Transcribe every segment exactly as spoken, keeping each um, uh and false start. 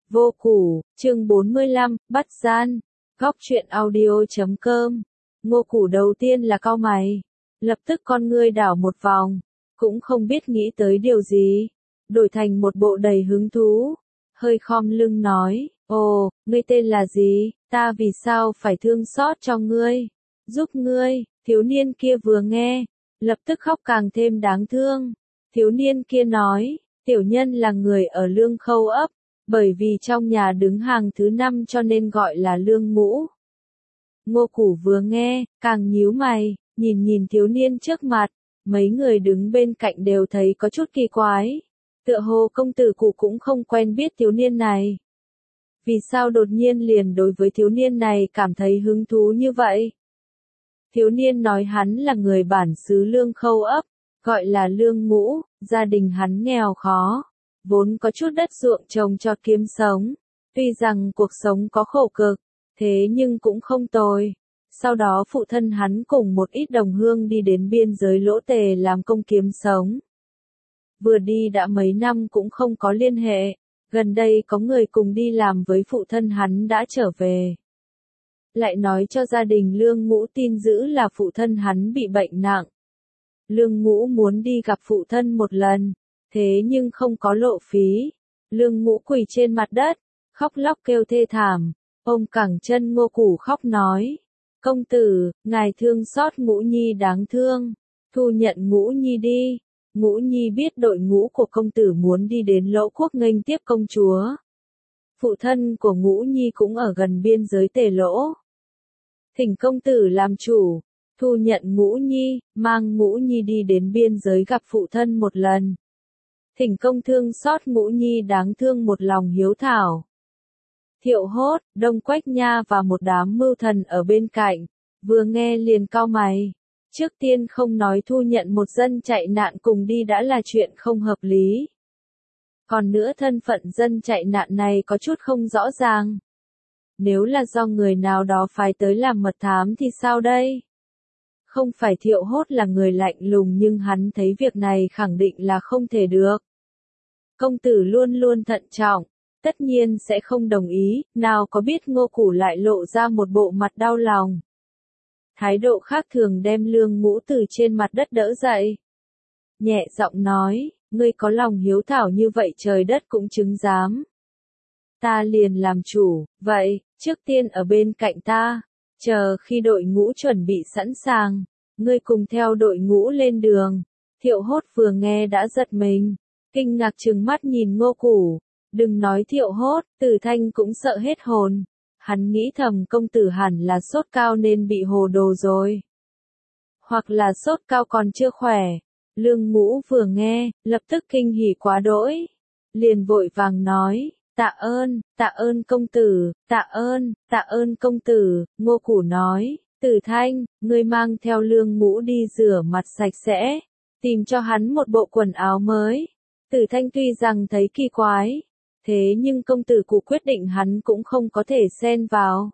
Vô Củ, chương bốn mươi lăm, bắt gian. Góc truyện audio chấm com. Ngô Củ đầu tiên là cau mày. Lập tức con ngươi đảo một vòng. Cũng không biết nghĩ tới điều gì. Đổi thành một bộ đầy hứng thú. Hơi khom lưng nói, ồ, ngươi tên là gì, ta vì sao phải thương xót cho ngươi. Giúp ngươi, thiếu niên kia vừa nghe. Lập tức khóc càng thêm đáng thương. Thiếu niên kia nói, tiểu nhân là người ở Lương Khâu ấp. Bởi vì trong nhà đứng hàng thứ năm cho nên gọi là Lương Ngũ. Ngô Củ vừa nghe, càng nhíu mày, nhìn nhìn thiếu niên trước mặt, mấy người đứng bên cạnh đều thấy có chút kỳ quái. Tựa hồ công tử Cụ cũng không quen biết thiếu niên này. Vì sao đột nhiên liền đối với thiếu niên này cảm thấy hứng thú như vậy? Thiếu niên nói hắn là người bản xứ Lương Khâu ấp, gọi là Lương Ngũ, gia đình hắn nghèo khó. Vốn có chút đất ruộng trồng trọt kiếm sống, tuy rằng cuộc sống có khổ cực, thế nhưng cũng không tồi. Sau đó phụ thân hắn cùng một ít đồng hương đi đến biên giới Lỗ Tề làm công kiếm sống. Vừa đi đã mấy năm cũng không có liên hệ, gần đây có người cùng đi làm với phụ thân hắn đã trở về. Lại nói cho gia đình Lương Ngũ tin dữ là phụ thân hắn bị bệnh nặng. Lương Ngũ muốn đi gặp phụ thân một lần. Thế nhưng không có lộ phí. Lương Ngũ quỳ trên mặt đất, khóc lóc kêu thê thảm, ôm cẳng chân Ngô Củ khóc nói. Công tử, ngài thương xót Ngũ Nhi đáng thương, thu nhận Ngũ Nhi đi. Ngũ Nhi biết đội ngũ của công tử muốn đi đến Lỗ Quốc nghênh tiếp công chúa. Phụ thân của Ngũ Nhi cũng ở gần biên giới Tề Lỗ. Thỉnh công tử làm chủ, thu nhận Ngũ Nhi, mang Ngũ Nhi đi đến biên giới gặp phụ thân một lần. Thỉnh công thương xót Ngũ Nhi đáng thương một lòng hiếu thảo. Thiệu Hốt, Đông Quách Nha và một đám mưu thần ở bên cạnh, vừa nghe liền cau mày. Trước tiên không nói thu nhận một dân chạy nạn cùng đi đã là chuyện không hợp lý. Còn nữa thân phận dân chạy nạn này có chút không rõ ràng. Nếu là do người nào đó phái tới làm mật thám thì sao đây? Không phải Thiệu Hốt là người lạnh lùng nhưng hắn thấy việc này khẳng định là không thể được. Công tử luôn luôn thận trọng, tất nhiên sẽ không đồng ý, nào có biết Ngô Củ lại lộ ra một bộ mặt đau lòng. Thái độ khác thường đem Lương Ngũ từ trên mặt đất đỡ dậy. Nhẹ giọng nói, ngươi có lòng hiếu thảo như vậy trời đất cũng chứng giám. Ta liền làm chủ, vậy, trước tiên ở bên cạnh ta, chờ khi đội ngũ chuẩn bị sẵn sàng, ngươi cùng theo đội ngũ lên đường. Thiệu Hốt vừa nghe đã giật mình. Kinh ngạc trừng mắt nhìn Ngô Củ, đừng nói Thiệu Hốt, Tử Thanh cũng sợ hết hồn. Hắn nghĩ thầm công tử hẳn là sốt cao nên bị hồ đồ rồi. Hoặc là sốt cao còn chưa khỏe. Lương Ngũ vừa nghe, lập tức kinh hỉ quá đỗi. Liền vội vàng nói, tạ ơn, tạ ơn công tử, tạ ơn, tạ ơn công tử. Ngô Củ nói, Tử Thanh, ngươi mang theo Lương Ngũ đi rửa mặt sạch sẽ, tìm cho hắn một bộ quần áo mới. Tử Thanh tuy rằng thấy kỳ quái, thế nhưng công tử Cụ quyết định hắn cũng không có thể xen vào.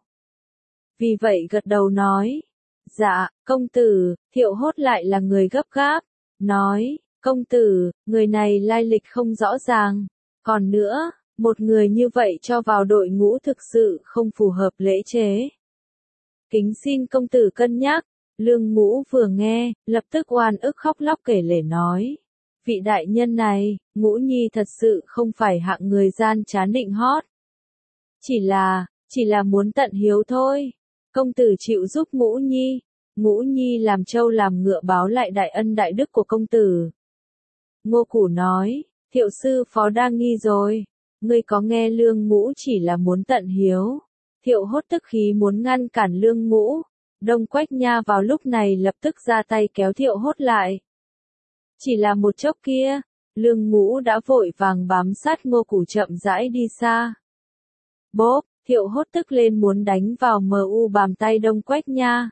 Vì vậy gật đầu nói, dạ, công tử. Thiệu Hốt lại là người gấp gáp, nói, công tử, người này lai lịch không rõ ràng, còn nữa, một người như vậy cho vào đội ngũ thực sự không phù hợp lễ chế. Kính xin công tử cân nhắc. Lương Ngũ vừa nghe, lập tức oan ức khóc lóc kể lể nói. Vị đại nhân này, Ngũ Nhi thật sự không phải hạng người gian trá nịnh hót. Chỉ là, chỉ là muốn tận hiếu thôi. Công tử chịu giúp Ngũ Nhi. Ngũ Nhi làm trâu làm ngựa báo lại đại ân đại đức của công tử. Ngô Củ nói, Thiệu sư phó đa nghi rồi. Ngươi có nghe Lương Ngũ chỉ là muốn tận hiếu. Thiệu Hốt tức khí muốn ngăn cản Lương Ngũ. Đông Quách Nha vào lúc này lập tức ra tay kéo Thiệu Hốt lại. Chỉ là một chốc kia, Lương Ngũ đã vội vàng bám sát Ngô Củ chậm rãi đi xa. Bốp, Thiệu Hốt tức lên muốn đánh vào mờ u bàn tay Đông Quách Nha.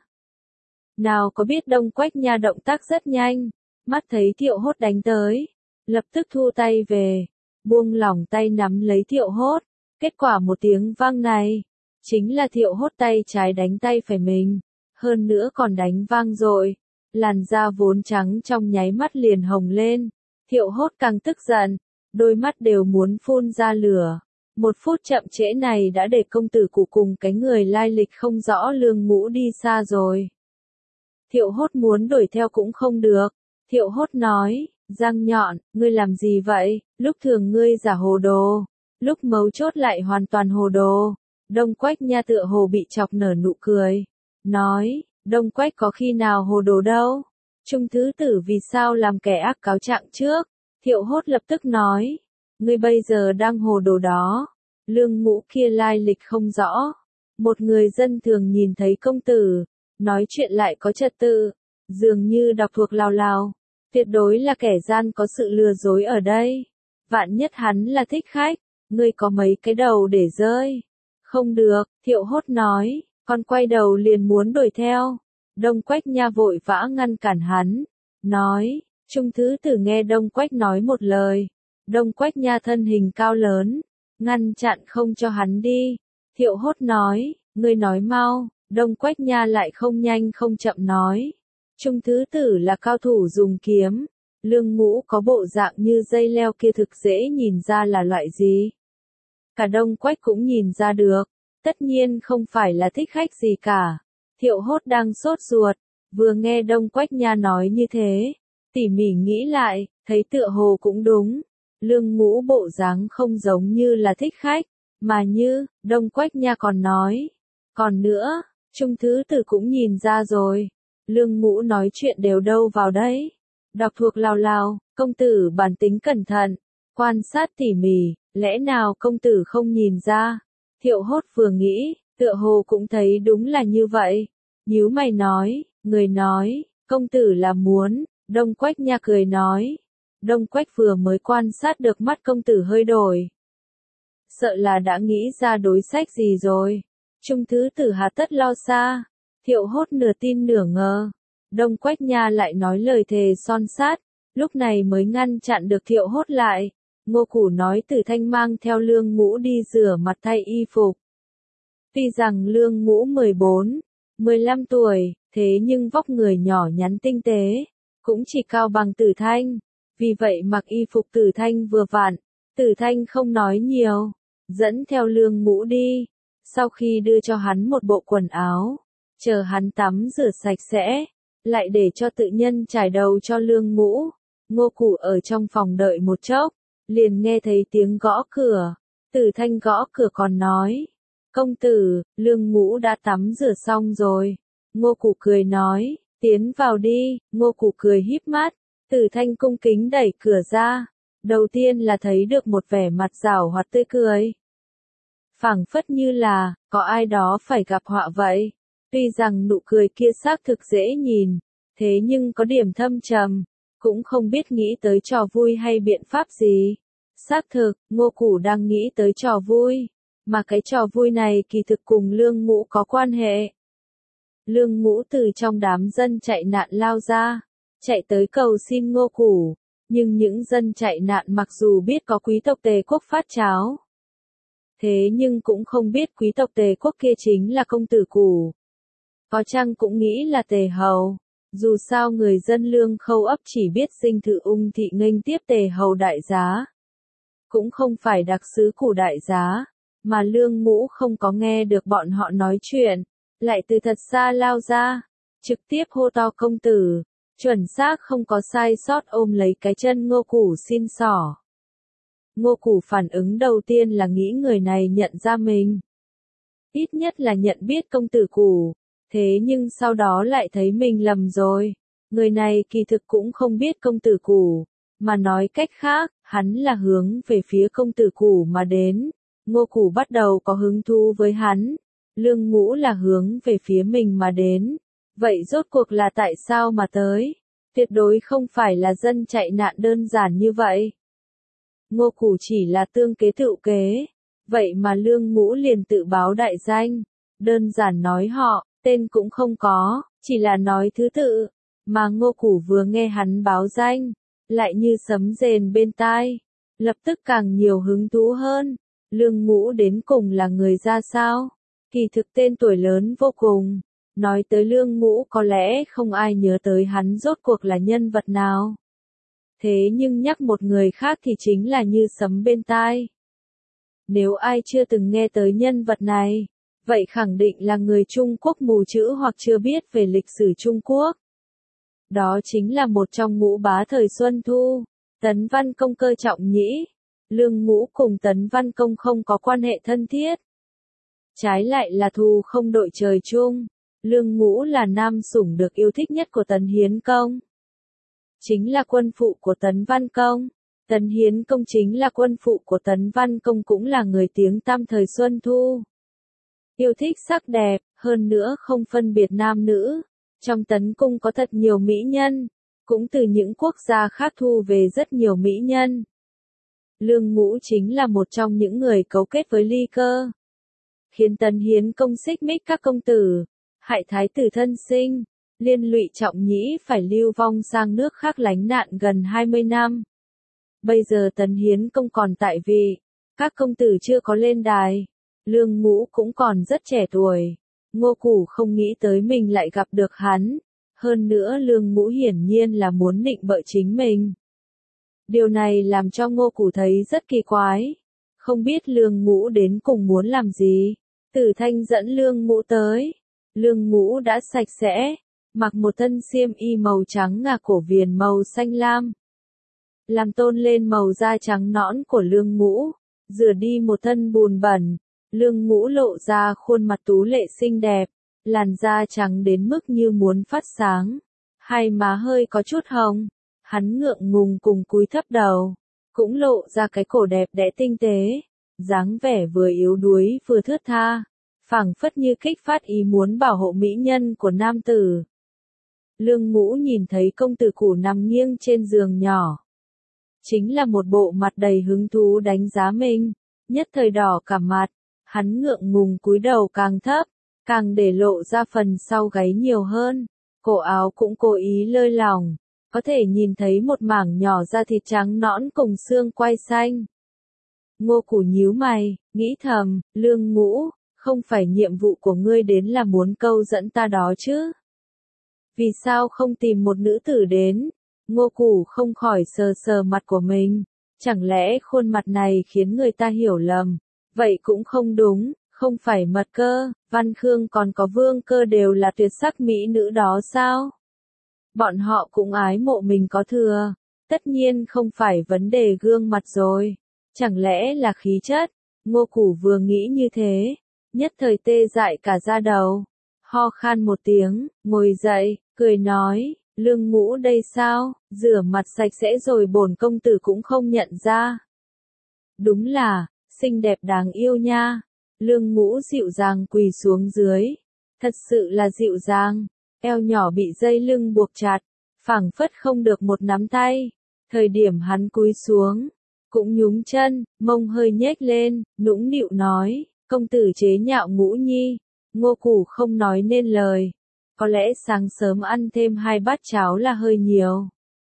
Nào có biết Đông Quách Nha động tác rất nhanh, mắt thấy Thiệu Hốt đánh tới, lập tức thu tay về, buông lỏng tay nắm lấy Thiệu Hốt. Kết quả một tiếng vang này, chính là Thiệu Hốt tay trái đánh tay phải mình, hơn nữa còn đánh vang dội. Làn da vốn trắng trong nháy mắt liền hồng lên. Thiệu Hốt càng tức giận, đôi mắt đều muốn phun ra lửa. Một phút chậm trễ này đã để công tử cụ cùng cái người lai lịch không rõ Lương Ngũ đi xa rồi. Thiệu Hốt muốn đuổi theo cũng không được. Thiệu Hốt nói, Giang Nhọn, ngươi làm gì vậy, lúc thường ngươi giả hồ đồ, lúc mấu chốt lại hoàn toàn hồ đồ. Đông Quách Nha tựa hồ bị chọc nở nụ cười. Nói, Đông Quách có khi nào hồ đồ đâu. Trung thứ tử vì sao làm kẻ ác cáo trạng trước. Thiệu Hốt lập tức nói, ngươi bây giờ đang hồ đồ đó. Lương Ngũ kia lai lịch không rõ. Một người dân thường nhìn thấy công tử, nói chuyện lại có trật tự, dường như đọc thuộc lào lào. Tuyệt đối là kẻ gian có sự lừa dối ở đây. Vạn nhất hắn là thích khách, ngươi có mấy cái đầu để rơi. Không được, Thiệu Hốt nói, con quay đầu liền muốn đuổi theo. Đông Quách Nha vội vã ngăn cản hắn, nói, Trung thứ tử nghe Đông Quách nói một lời. Đông Quách Nha thân hình cao lớn, ngăn chặn không cho hắn đi. Thiệu Hốt nói, ngươi nói mau. Đông Quách Nha lại không nhanh không chậm nói, Trung thứ tử là cao thủ dùng kiếm. Lương Ngũ có bộ dạng như dây leo kia thực dễ nhìn ra là loại gì. Cả Đông Quách cũng nhìn ra được, tất nhiên không phải là thích khách gì cả. Thiệu Hốt đang sốt ruột, vừa nghe Đông Quách Nha nói như thế, tỉ mỉ nghĩ lại, thấy tựa hồ cũng đúng. Lương Ngũ bộ dáng không giống như là thích khách, mà như, Đông Quách Nha còn nói. Còn nữa, Trung thứ tử cũng nhìn ra rồi. Lương Ngũ nói chuyện đều đâu vào đấy. Đọc thuộc lào lào, công tử bản tính cẩn thận, quan sát tỉ mỉ, lẽ nào công tử không nhìn ra. Thiệu Hốt vừa nghĩ, tựa hồ cũng thấy đúng là như vậy. Nhíu mày nói, người nói, công tử là muốn. Đông Quách Nha cười nói. Đông Quách vừa mới quan sát được mắt công tử hơi đổi. Sợ là đã nghĩ ra đối sách gì rồi. Trung thứ tử hà tất lo xa. Thiệu Hốt nửa tin nửa ngờ. Đông Quách Nha lại nói lời thề son sát, lúc này mới ngăn chặn được Thiệu Hốt lại. Ngô Củ nói Tử Thanh mang theo Lương Ngũ đi rửa mặt thay y phục. Tuy rằng Lương Ngũ mười bốn, mười lăm tuổi, thế nhưng vóc người nhỏ nhắn tinh tế, cũng chỉ cao bằng Tử Thanh. Vì vậy mặc y phục Tử Thanh vừa vặn, Tử Thanh không nói nhiều, dẫn theo Lương Ngũ đi. Sau khi đưa cho hắn một bộ quần áo, chờ hắn tắm rửa sạch sẽ, lại để cho tự nhân trải đầu cho Lương Ngũ. Ngô Củ ở trong phòng đợi một chốc, liền nghe thấy tiếng gõ cửa. Tử Thanh gõ cửa còn nói, công tử, Lương Ngũ đã tắm rửa xong rồi. Ngô Củ cười nói, tiến vào đi. Ngô Củ cười híp mắt. Tử Thanh cung kính đẩy cửa ra. Đầu tiên là thấy được một vẻ mặt giảo hoạt tươi cười. Phảng phất như là, có ai đó phải gặp họa vậy. Tuy rằng nụ cười kia xác thực dễ nhìn, thế nhưng có điểm thâm trầm, cũng không biết nghĩ tới trò vui hay biện pháp gì. Xác thực, Ngô Củ đang nghĩ tới trò vui, mà cái trò vui này kỳ thực cùng Lương Ngũ có quan hệ. Lương Ngũ từ trong đám dân chạy nạn lao ra, chạy tới cầu xin Ngô Củ, nhưng những dân chạy nạn mặc dù biết có quý tộc Tề Quốc phát cháo, thế nhưng cũng không biết quý tộc Tề Quốc kia chính là công tử Củ. Có chăng cũng nghĩ là Tề Hầu. Dù sao người dân Lương Khâu ấp chỉ biết Dinh Thự Ung Thị nghênh tiếp Tề Hầu đại giá, cũng không phải đặc sứ Củ đại giá, mà Lương Ngũ không có nghe được bọn họ nói chuyện, lại từ thật xa lao ra, trực tiếp hô to công tử, chuẩn xác không có sai sót ôm lấy cái chân Ngô Củ xin xỏ. Ngô Củ phản ứng đầu tiên là nghĩ người này nhận ra mình, ít nhất là nhận biết công tử Củ. Thế nhưng sau đó lại thấy mình lầm rồi. Người này kỳ thực cũng không biết công tử Củ, mà nói cách khác, hắn là hướng về phía công tử Củ mà đến. Ngô Củ bắt đầu có hứng thú với hắn. Lương Ngũ là hướng về phía mình mà đến. Vậy rốt cuộc là tại sao mà tới? Tuyệt đối không phải là dân chạy nạn đơn giản như vậy. Ngô Củ chỉ là tương kế tựu kế. Vậy mà Lương Ngũ liền tự báo đại danh. Đơn giản nói họ, tên cũng không có, chỉ là nói thứ tự. Mà Ngô Củ vừa nghe hắn báo danh, lại như sấm rền bên tai. Lập tức càng nhiều hứng thú hơn. Lương Ngũ đến cùng là người ra sao? Kỳ thực tên tuổi lớn vô cùng. Nói tới Lương Ngũ có lẽ không ai nhớ tới hắn rốt cuộc là nhân vật nào. Thế nhưng nhắc một người khác thì chính là như sấm bên tai. Nếu ai chưa từng nghe tới nhân vật này, vậy khẳng định là người Trung Quốc mù chữ hoặc chưa biết về lịch sử Trung Quốc. Đó chính là một trong ngũ bá thời Xuân Thu, Tấn Văn Công Cơ Trọng Nhĩ. Lương Ngũ cùng Tấn Văn Công không có quan hệ thân thiết. Trái lại là thù không đội trời chung. Lương Ngũ là nam sủng được yêu thích nhất của Tấn Hiến Công. Chính là quân phụ của Tấn Văn Công. Tấn Hiến Công chính là quân phụ của Tấn Văn Công cũng là người tiếng tăm thời Xuân Thu. Yêu thích sắc đẹp, hơn nữa không phân biệt nam nữ. Trong Tấn Cung có thật nhiều mỹ nhân, cũng từ những quốc gia khác thu về rất nhiều mỹ nhân. Lương Ngũ chính là một trong những người cấu kết với Ly Cơ, khiến Tấn Hiến Công xích mích các công tử, hại thái tử thân sinh, liên lụy Trọng Nhĩ phải lưu vong sang nước khác lánh nạn gần hai mươi năm. Bây giờ Tấn Hiến Công còn tại vị, các công tử chưa có lên đài, Lương Ngũ cũng còn rất trẻ tuổi. Ngô Củ không nghĩ tới mình lại gặp được hắn, hơn nữa Lương Ngũ hiển nhiên là muốn nịnh bợ chính mình. Điều này làm cho Ngô Củ thấy rất kỳ quái, không biết Lương Ngũ đến cùng muốn làm gì. Tử Thanh dẫn Lương Ngũ tới, Lương Ngũ đã sạch sẽ, mặc một thân xiêm y màu trắng ngà cổ viền màu xanh lam, làm tôn lên màu da trắng nõn của Lương Ngũ, rửa đi một thân bùn bẩn. Lương Ngũ lộ ra khuôn mặt tú lệ xinh đẹp, làn da trắng đến mức như muốn phát sáng, hai má hơi có chút hồng, hắn ngượng ngùng cùng cúi thấp đầu, cũng lộ ra cái cổ đẹp đẽ tinh tế, dáng vẻ vừa yếu đuối vừa thướt tha, phảng phất như kích phát ý muốn bảo hộ mỹ nhân của nam tử. Lương Ngũ nhìn thấy công tử Củ nằm nghiêng trên giường nhỏ, chính là một bộ mặt đầy hứng thú đánh giá mình, nhất thời đỏ cả mặt. Hắn ngượng ngùng cúi đầu càng thấp, càng để lộ ra phần sau gáy nhiều hơn, cổ áo cũng cố ý lơi lỏng, có thể nhìn thấy một mảng nhỏ da thịt trắng nõn cùng xương quai xanh. Ngô Củ nhíu mày, nghĩ thầm, Lương Ngũ, không phải nhiệm vụ của ngươi đến là muốn câu dẫn ta đó chứ? Vì sao không tìm một nữ tử đến? Ngô Củ không khỏi sờ sờ mặt của mình, chẳng lẽ khuôn mặt này khiến người ta hiểu lầm? Vậy cũng không đúng, không phải Mật Cơ, Văn Khương còn có Vương Cơ đều là tuyệt sắc mỹ nữ đó sao? Bọn họ cũng ái mộ mình có thừa, tất nhiên không phải vấn đề gương mặt rồi, chẳng lẽ là khí chất? Ngô Củ vừa nghĩ như thế, nhất thời tê dại cả da đầu, ho khan một tiếng, ngồi dậy, cười nói, Lương Ngũ đây sao, rửa mặt sạch sẽ rồi bổn công tử cũng không nhận ra. Đúng là, xinh đẹp đáng yêu nha. Lương Ngũ dịu dàng quỳ xuống dưới, thật sự là dịu dàng, eo nhỏ bị dây lưng buộc chặt, phảng phất không được một nắm tay. Thời điểm hắn cúi xuống, cũng nhúng chân, mông hơi nhếch lên, nũng nịu nói, công tử chế nhạo Ngũ nhi. Ngô Củ không nói nên lời, có lẽ sáng sớm ăn thêm hai bát cháo là hơi nhiều.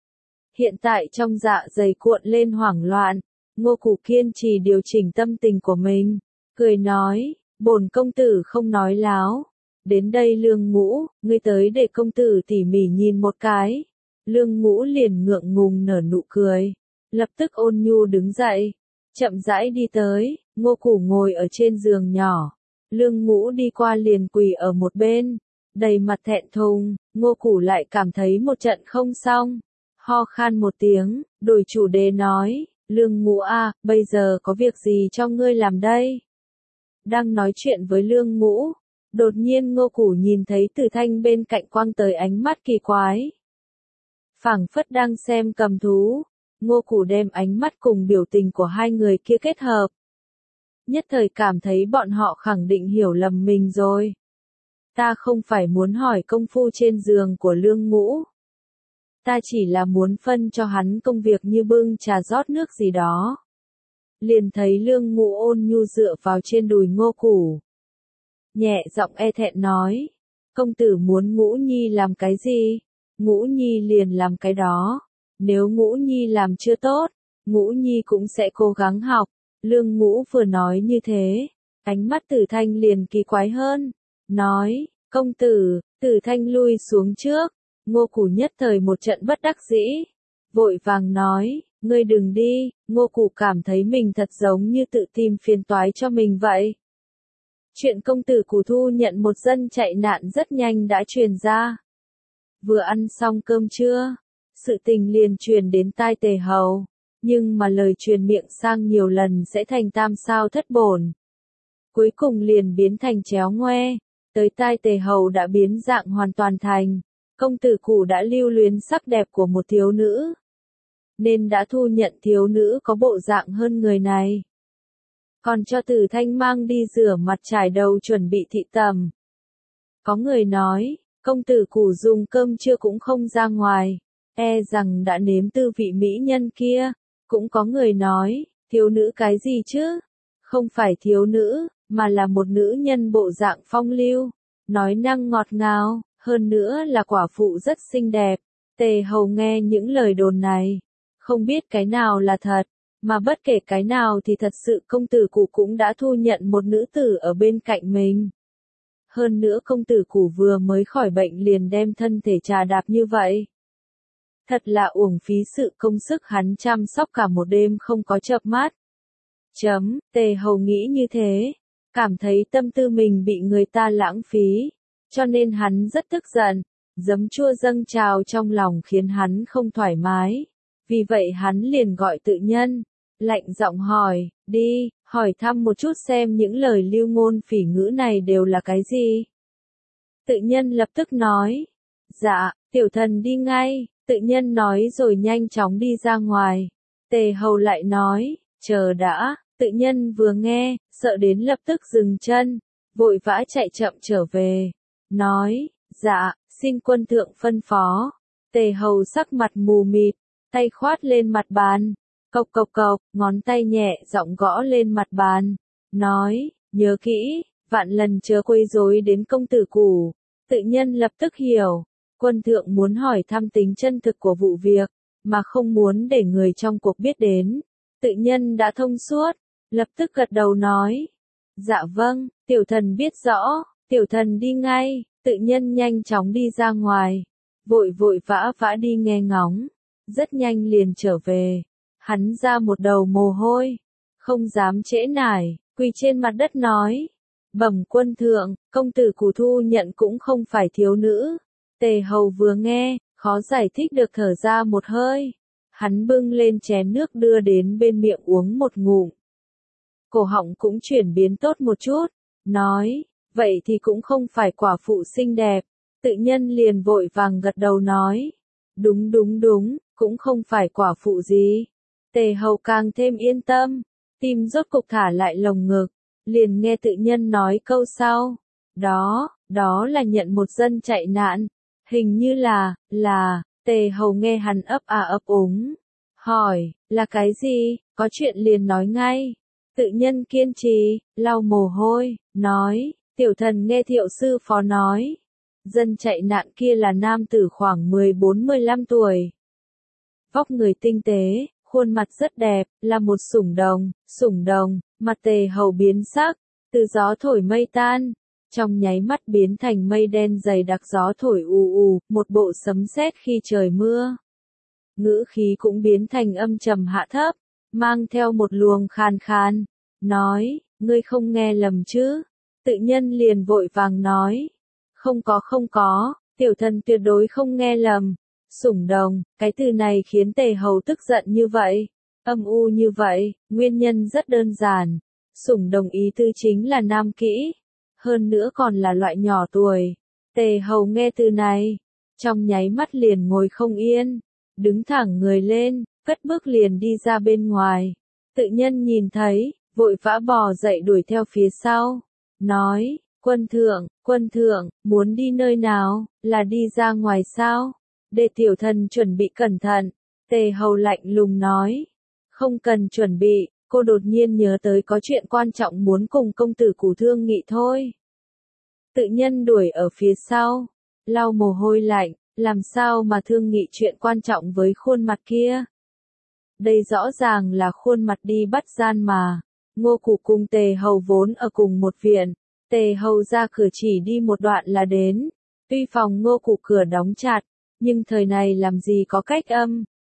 Hiện tại trong dạ dày cuộn lên hoảng loạn, Ngô Củ kiên trì điều chỉnh tâm tình của mình, cười nói, bổn công tử không nói láo. Đến đây Lương Ngũ, ngươi tới để công tử tỉ mỉ nhìn một cái. Lương Ngũ liền ngượng ngùng nở nụ cười, lập tức ôn nhu đứng dậy, chậm rãi đi tới, Ngô Củ ngồi ở trên giường nhỏ. Lương Ngũ đi qua liền quỳ ở một bên, đầy mặt thẹn thùng, Ngô Củ lại cảm thấy một trận không xong, ho khan một tiếng, đổi chủ đề nói, Lương Ngũ à, bây giờ có việc gì cho ngươi làm đây? Đang nói chuyện với Lương Ngũ, đột nhiên Ngô Củ nhìn thấy Tử Thanh bên cạnh quăng tới ánh mắt kỳ quái. Phảng phất đang xem cầm thú, Ngô Củ đem ánh mắt cùng biểu tình của hai người kia kết hợp. Nhất thời cảm thấy bọn họ khẳng định hiểu lầm mình rồi. Ta không phải muốn hỏi công phu trên giường của Lương Ngũ. Ta chỉ là muốn phân cho hắn công việc như bưng trà rót nước gì đó. Liền thấy Lương Ngũ ôn nhu dựa vào trên đùi Ngô Củ. Nhẹ giọng e thẹn nói, công tử muốn Ngũ nhi làm cái gì? Ngũ nhi liền làm cái đó. Nếu Ngũ nhi làm chưa tốt, Ngũ nhi cũng sẽ cố gắng học. Lương Ngũ vừa nói như thế, ánh mắt Tử Thanh liền kỳ quái hơn, nói, công tử. Tử Thanh lui xuống trước, Ngô Củ nhất thời một trận bất đắc dĩ, vội vàng nói, Ngươi đừng đi, Ngô Củ cảm thấy mình thật giống như tự tìm phiền toái cho mình vậy. Chuyện công tử Củ thu nhận một dân chạy nạn rất nhanh đã truyền ra. Vừa ăn xong cơm trưa, sự tình liền truyền đến tai Tề Hầu, nhưng mà lời truyền miệng sang nhiều lần sẽ thành tam sao thất bổn. Cuối cùng liền biến thành chéo ngoe, tới tai Tề Hầu đã biến dạng hoàn toàn thành, công tử Củ đã lưu luyến sắc đẹp của một thiếu nữ, nên đã thu nhận thiếu nữ có bộ dạng hơn người này. Còn cho Tử Thanh mang đi rửa mặt trải đầu chuẩn bị thị tầm. Có người nói, công tử Củ dùng cơm trưa cũng không ra ngoài, e rằng đã nếm tư vị mỹ nhân kia. Cũng có người nói, thiếu nữ cái gì chứ? Không phải thiếu nữ, mà là một nữ nhân bộ dạng phong lưu, nói năng ngọt ngào, hơn nữa là quả phụ rất xinh đẹp. Tề Hầu nghe những lời đồn này, không biết cái nào là thật, mà bất kể cái nào thì thật sự công tử Củ cũng đã thu nhận một nữ tử ở bên cạnh mình. Hơn nữa công tử Củ vừa mới khỏi bệnh liền đem thân thể trà đạp như vậy. Thật là uổng phí sự công sức hắn chăm sóc cả một đêm không có chợp mắt. Chấm, Tề Hầu nghĩ như thế, cảm thấy tâm tư mình bị người ta lãng phí, cho nên hắn rất tức giận, giấm chua dâng trào trong lòng khiến hắn không thoải mái. Vì vậy hắn liền gọi Tự Nhân, lạnh giọng hỏi, đi, hỏi thăm một chút xem những lời lưu ngôn phỉ ngữ này đều là cái gì. Tự Nhân lập tức nói, dạ, tiểu thần đi ngay. Tự Nhân nói rồi nhanh chóng đi ra ngoài. Tề Hầu lại nói, chờ đã. Tự Nhân vừa nghe, sợ đến lập tức dừng chân, vội vã chạy chậm trở về. Nói, dạ, xin quân thượng phân phó. Tề Hầu sắc mặt mù mịt, tay khoát lên mặt bàn. Cộc cộc cộc, ngón tay nhẹ giọng gõ lên mặt bàn. Nói, nhớ kỹ, vạn lần chớ quấy rối đến công tử Củ. Tự Nhân lập tức hiểu. Quân thượng muốn hỏi thăm tính chân thực của vụ việc, mà không muốn để người trong cuộc biết đến. Tự Nhân đã thông suốt, lập tức gật đầu nói. Dạ vâng, tiểu thần biết rõ, tiểu thần đi ngay. Tự Nhân nhanh chóng đi ra ngoài, vội vội vã vã đi nghe ngóng, rất nhanh liền trở về. Hắn ra một đầu mồ hôi, không dám trễ nải, quỳ trên mặt đất nói. Bẩm quân thượng, công tử Củ thu nhận cũng không phải thiếu nữ. Tề Hầu vừa nghe, khó giải thích được thở ra một hơi. Hắn bưng lên chén nước đưa đến bên miệng uống một ngụm. Cổ họng cũng chuyển biến tốt một chút, nói, vậy thì cũng không phải quả phụ xinh đẹp. Tự Nhân liền vội vàng gật đầu nói, đúng đúng đúng, cũng không phải quả phụ gì. Tề Hầu càng thêm yên tâm, tim rốt cục thả lại lồng ngực, liền nghe Tự Nhân nói câu sau, đó, đó là nhận một dân chạy nạn. Hình như là, là, Tề Hầu nghe hắn ấp à ấp úng. Hỏi, là cái gì, có chuyện liền nói ngay. Tự Nhân kiên trì, lau mồ hôi, nói, tiểu thần nghe Thiệu sư phó nói. Dân chạy nạn kia là nam tử khoảng mười bốn mười lăm tuổi. Vóc người tinh tế, khuôn mặt rất đẹp, là một sủng đồng, sủng đồng, mặt Tề Hầu biến sắc, từ gió thổi mây tan. Trong nháy mắt biến thành mây đen dày đặc gió thổi ù ù, một bộ sấm sét khi trời mưa. Ngữ khí cũng biến thành âm trầm hạ thấp, mang theo một luồng khàn khàn, nói, ngươi không nghe lầm chứ? Tự Nhân liền vội vàng nói, không có không có, tiểu thần tuyệt đối không nghe lầm. Sủng đồng, cái từ này khiến Tề Hầu tức giận như vậy, âm u như vậy, nguyên nhân rất đơn giản. Sủng đồng ý tư chính là nam kỹ. Hơn nữa còn là loại nhỏ tuổi. Tề Hầu nghe từ này, trong nháy mắt liền ngồi không yên, đứng thẳng người lên, cất bước liền đi ra bên ngoài. Tự Nhân nhìn thấy, vội vã bò dậy đuổi theo phía sau, nói, quân thượng, quân thượng, muốn đi nơi nào, là đi ra ngoài sao? Để tiểu thần chuẩn bị cẩn thận. Tề Hầu lạnh lùng nói, không cần chuẩn bị. Cô đột nhiên nhớ tới có chuyện quan trọng muốn cùng công tử Củ thương nghị thôi. Tự Nhân đuổi ở phía sau, lau mồ hôi lạnh, làm sao mà thương nghị chuyện quan trọng với khuôn mặt kia. Đây rõ ràng là khuôn mặt đi bắt gian mà. Ngô Củ cùng Tề Hầu vốn ở cùng một viện, Tề Hầu ra cửa chỉ đi một đoạn là đến. Tuy phòng Ngô Củ cửa đóng chặt, nhưng thời này làm gì có cách âm,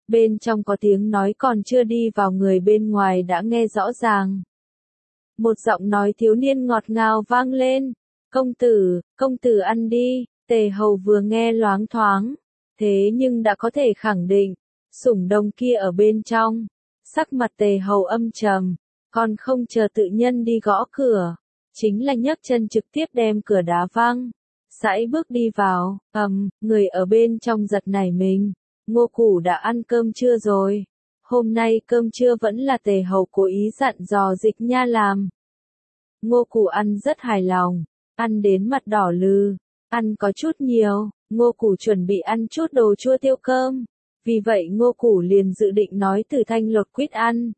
Bên trong có tiếng nói còn chưa đi vào người bên ngoài đã nghe rõ ràng. Một giọng nói thiếu niên ngọt ngào vang lên. Công tử, công tử ăn đi. Tề hầu vừa nghe loáng thoáng. Thế nhưng đã có thể khẳng định. Sủng Đồng kia ở bên trong. Sắc mặt Tề hầu âm trầm. Còn không chờ tự nhân đi gõ cửa. Chính là nhấc chân trực tiếp đem cửa đá văng. Sải bước đi vào. Ầm, người ở bên trong giật nảy mình. Ngô Củ đã ăn cơm trưa rồi. Hôm nay cơm trưa vẫn là Tề hầu cố ý dặn dò Dịch Nha làm. Ngô Củ ăn rất hài lòng. Ăn đến mặt đỏ lừ. Ăn có chút nhiều. Ngô Củ chuẩn bị ăn chút đồ chua tiêu cơm. Vì vậy Ngô Củ liền dự định nói Tử Thanh lột quýt ăn.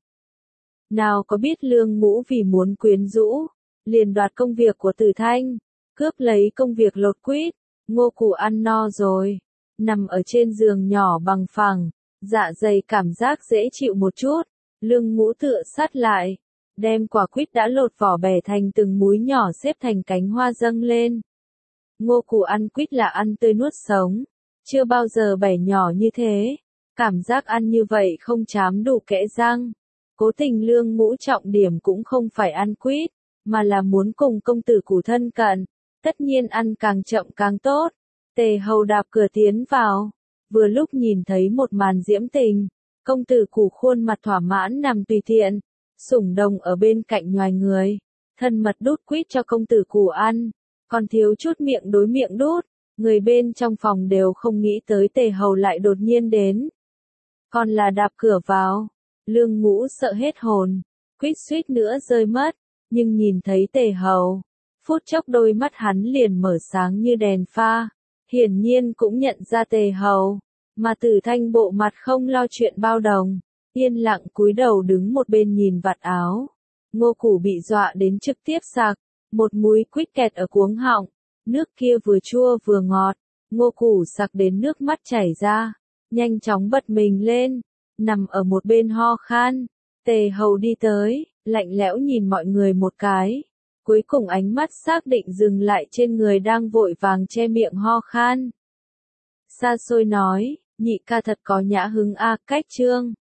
Nào có biết Lương Ngũ vì muốn quyến rũ. Liền đoạt công việc của Tử Thanh. Cướp lấy công việc lột quýt. Ngô Củ ăn no rồi. Nằm ở trên giường nhỏ bằng phẳng. Dạ dày cảm giác dễ chịu một chút. Lương Ngũ tựa sát lại. Đem quả quýt đã lột vỏ bẻ thành từng múi nhỏ xếp thành cánh hoa dâng lên. Ngô Củ ăn quýt là ăn tươi nuốt sống. Chưa bao giờ bẻ nhỏ như thế. Cảm giác ăn như vậy không chám đủ kẽ răng. Cố tình Lương Ngũ trọng điểm cũng không phải ăn quýt. Mà là muốn cùng công tử Củ thân cận. Tất nhiên ăn càng chậm càng tốt. Tề hầu đạp cửa tiến vào. Vừa lúc nhìn thấy một màn diễm tình. Công tử Củ khuôn mặt thỏa mãn nằm tùy tiện. Sủng Đồng ở bên cạnh nhoài người. Thân mật đút quýt cho công tử Củ ăn. Còn thiếu chút miệng đối miệng đút. Người bên trong phòng đều không nghĩ tới Tề hầu lại đột nhiên đến. Còn là đạp cửa vào. Lương Ngũ sợ hết hồn. Quýt suýt nữa rơi mất. Nhưng nhìn thấy Tề hầu. Phút chốc đôi mắt hắn liền mở sáng như đèn pha. Hiển nhiên cũng nhận ra Tề hầu. Mà Tử Thanh bộ mặt không lo chuyện bao đồng. Yên lặng cúi đầu đứng một bên nhìn vạt áo. Ngô Củ bị dọa đến trực tiếp sặc. Một múi quýt kẹt ở cuống họng. Nước kia vừa chua vừa ngọt. Ngô Củ sặc đến nước mắt chảy ra. Nhanh chóng bật mình lên. Nằm ở một bên ho khan. Tề hầu đi tới. Lạnh lẽo nhìn mọi người một cái. Cuối cùng ánh mắt xác định dừng lại trên người đang vội vàng che miệng ho khan. Xa xôi nói. Nhị ca thật có nhã hứng a, cách trương.